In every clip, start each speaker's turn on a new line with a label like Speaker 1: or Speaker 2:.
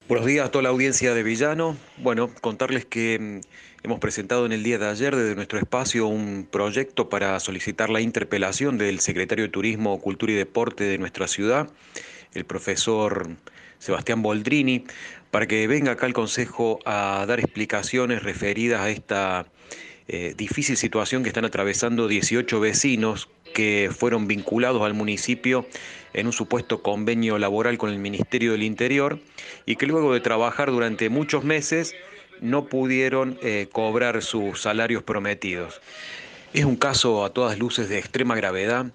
Speaker 1: Buenos días a toda la audiencia de Villano. Bueno, contarles que hemos presentado en el día de ayer desde nuestro espacio un proyecto para solicitar la interpelación del secretario de Turismo, Cultura y Deporte de nuestra ciudad, el profesor Sebastián Boldrini, para que venga acá al Consejo a dar explicaciones referidas a esta difícil situación que están atravesando 18 vecinos que fueron vinculados al municipio en un supuesto convenio laboral con el Ministerio del Interior y que luego de trabajar durante muchos meses no pudieron cobrar sus salarios prometidos. Es un caso a todas luces de extrema gravedad.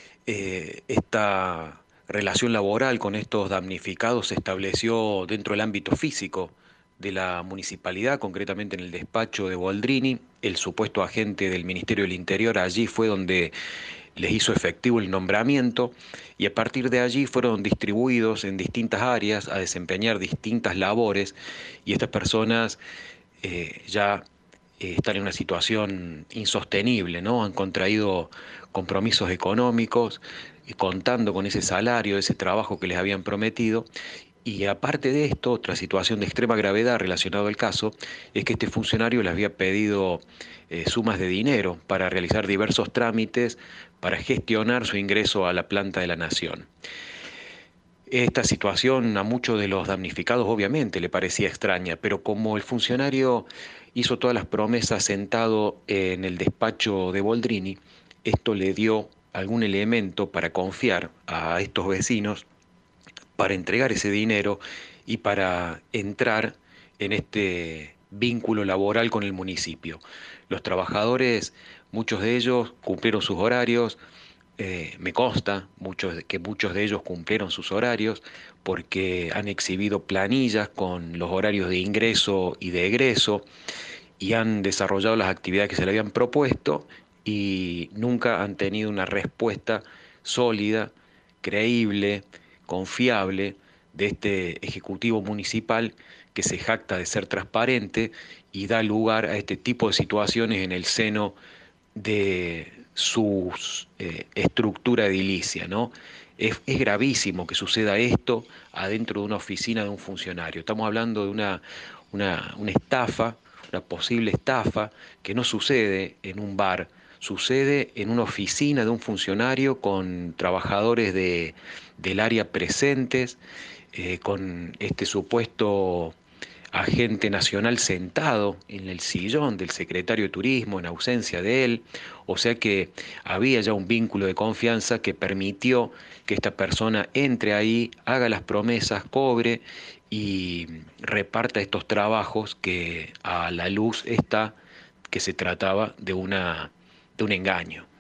Speaker 1: Esta relación laboral con estos damnificados se estableció dentro del ámbito físico de la municipalidad, concretamente en el despacho de Boldrini. El supuesto agente del Ministerio del Interior allí fue donde les hizo efectivo el nombramiento y a partir de allí fueron distribuidos en distintas áreas a desempeñar distintas labores y estas personas ya están en una situación insostenible, ¿no? Han contraído compromisos económicos, contando con ese salario, ese trabajo que les habían prometido. Y aparte de esto, otra situación de extrema gravedad relacionada al caso es que este funcionario les había pedido sumas de dinero para realizar diversos trámites para gestionar su ingreso a la planta de la Nación. Esta situación a muchos de los damnificados obviamente le parecía extraña, pero como el funcionario hizo todas las promesas sentado en el despacho de Boldrini, esto le dio algún elemento para confiar a estos vecinos, para entregar ese dinero y para entrar en este vínculo laboral con el municipio. Los trabajadores, muchos de ellos cumplieron sus horarios, me consta que muchos de ellos cumplieron sus horarios porque han exhibido planillas con los horarios de ingreso y de egreso y han desarrollado las actividades que se le habían propuesto y nunca han tenido una respuesta sólida, creíble, confiable de este Ejecutivo Municipal que se jacta de ser transparente y da lugar a este tipo de situaciones en el seno de su estructura edilicia, ¿no? Es gravísimo que suceda esto adentro de una oficina de un funcionario. Estamos hablando de una estafa, una posible estafa que no sucede en un bar, sucede en una oficina de un funcionario con trabajadores del área presentes, con este supuesto agente nacional sentado en el sillón del secretario de Turismo en ausencia de él, o sea que había ya un vínculo de confianza que permitió que esta persona entre ahí, haga las promesas, cobre y reparta estos trabajos que a la luz está que se trataba de un engaño.